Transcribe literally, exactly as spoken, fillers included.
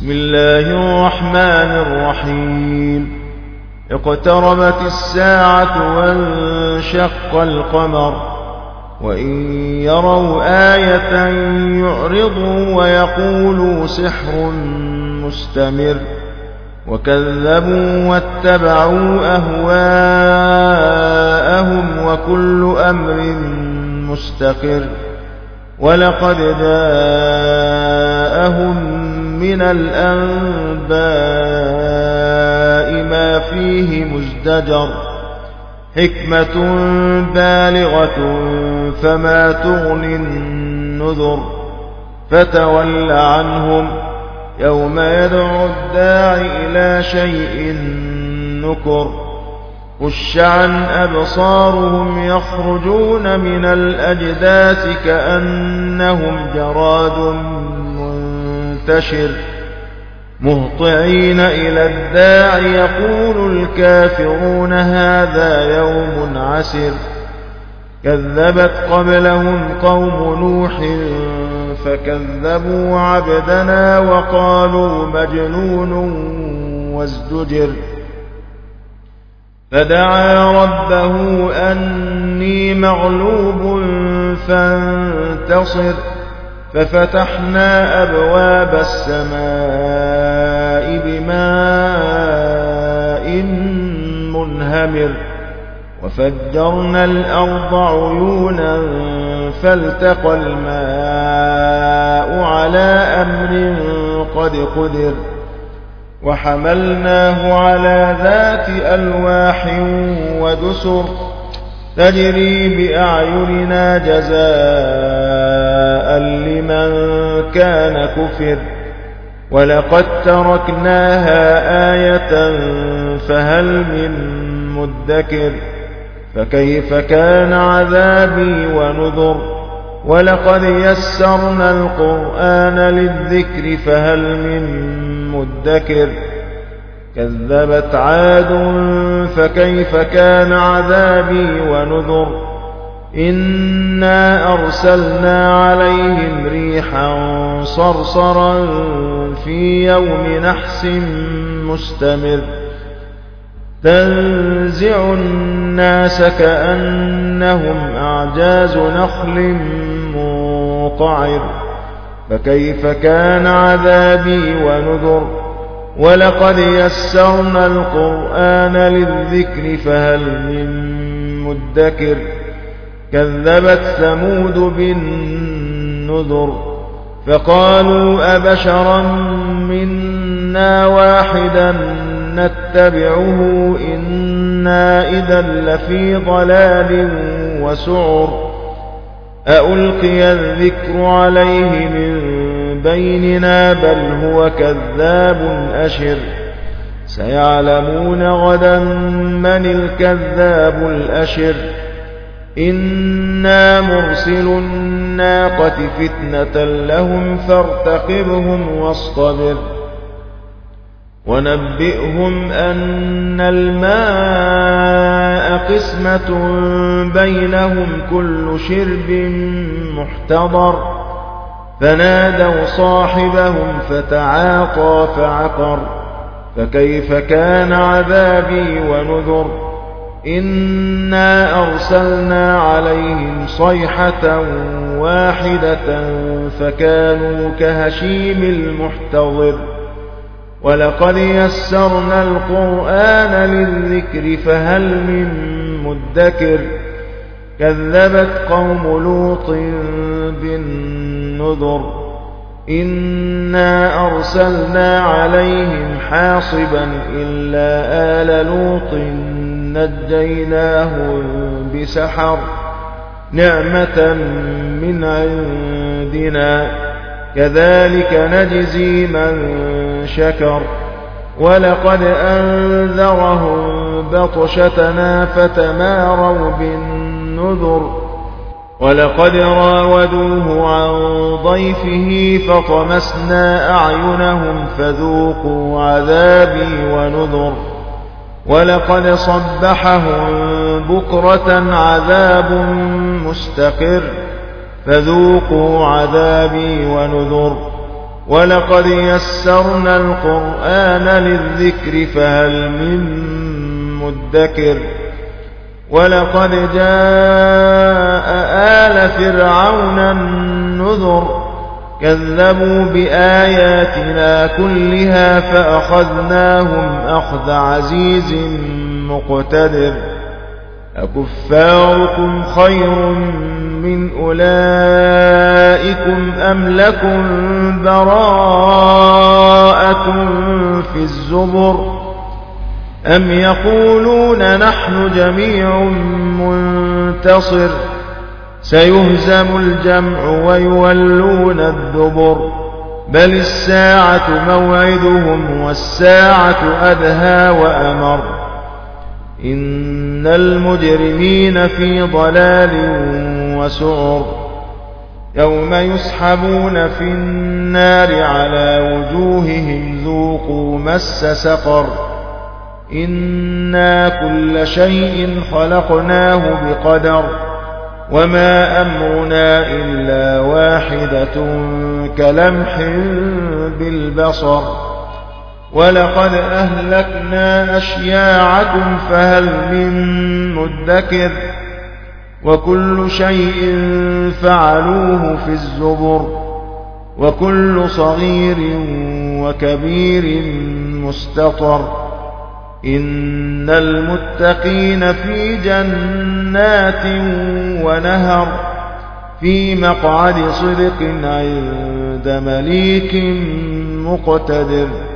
بسم الله الرحمن الرحيم اقتربت الساعة وانشق القمر وإن يروا آية يعرضوا ويقولوا سحر مستمر وكذبوا واتبعوا أهواءهم وكل أمر مستقر ولقد جاءهم من الأنباء ما فيه مزدجر حكمة بالغة فما تغني النذر فتول عنهم يوم يدعو الداعي إلى شيء نكر خش عن أبصارهم يخرجون من الأجداث كأنهم جراد منتشر مهطعين إلى الداع يقول الكافرون هذا يوم عسر كذبت قبلهم قوم نوح فكذبوا عبدنا وقالوا مجنون وازدجر فدعا ربه أني مغلوب فانتصر ففتحنا أبواب السماء بماء منهمر وفجرنا الأرض عيونا فالتقى الماء على أمر قد قدر وحملناه على ذات ألواح ودسر تجري بأعيننا جزاء لمن كان كفر ولقد تركناها آية فهل من مدكر فكيف كان عذابي ونذر ولقد يسرنا القرآن للذكر فهل من مدكر كذبت عاد فكيف كان عذابي ونذر إنا أرسلنا عليهم ريحا صرصرا في يوم نحس مستمر تنزع الناس كأنهم أعجاز نخل منقعر فكيف كان عذابي ونذر ولقد يسرنا القرآن للذكر فهل من مدكر كذبت ثمود بالنذر فقالوا أبشرا منا واحدا نتبعه إنا إذا لفي ضلال وسعر أألقي الذكر عليه من بيننا بل هو كذاب أشر سيعلمون غدا من الكذاب الأشر إنا مرسل الناقة فتنة لهم فارتقبهم واصطبر ونبئهم أن الماء قسمة بينهم كل شرب محتضر فنادوا صاحبهم فتعاطى فعقر فكيف كان عذابي ونذر إنا أرسلنا عليهم صيحة واحدة فكانوا كهشيم المحتضر ولقد يسرنا القرآن للذكر فهل من مدكر كذبت قوم لوط بالنذر إنا أرسلنا عليهم حاصبا إلا آل لوط نجيناهم بسحر نعمة من عندنا كذلك نجزي من شكر ولقد أنذرهم بطشتنا فتماروا بالنذر ولقد راودوه عن ضيفه فطمسنا أعينهم فذوقوا عذابي ونذر ولقد صبحهم بكرة عذاب مستقر فذوقوا عذابي ونذر ولقد يسرنا القرآن للذكر فهل من مدكر ولقد جاء آل فرعون النذر كذبوا بآياتنا كلها فأخذناهم أخذ عزيز مقتدر أكفاركم خير من أولئكم أم لكم براءة في الزبر أم يقولون نحن جميع منتصر سيهزم الجمع ويولون الدبر بل الساعة موعدهم والساعة أدهى وأمر إن المجرمين في ضلال وسعر يوم يسحبون في النار على وجوههم ذوقوا مس سقر إنا كل شيء خلقناه بقدر وما أمرنا إلا واحدة كلمح بالبصر ولقد أهلكنا أشياعكم فهل من مدكر وكل شيء فعلوه في الزبر وكل صغير وكبير مستطر إن المتقين في جنات ونهر في مقعد صدق عند مليك مقتدر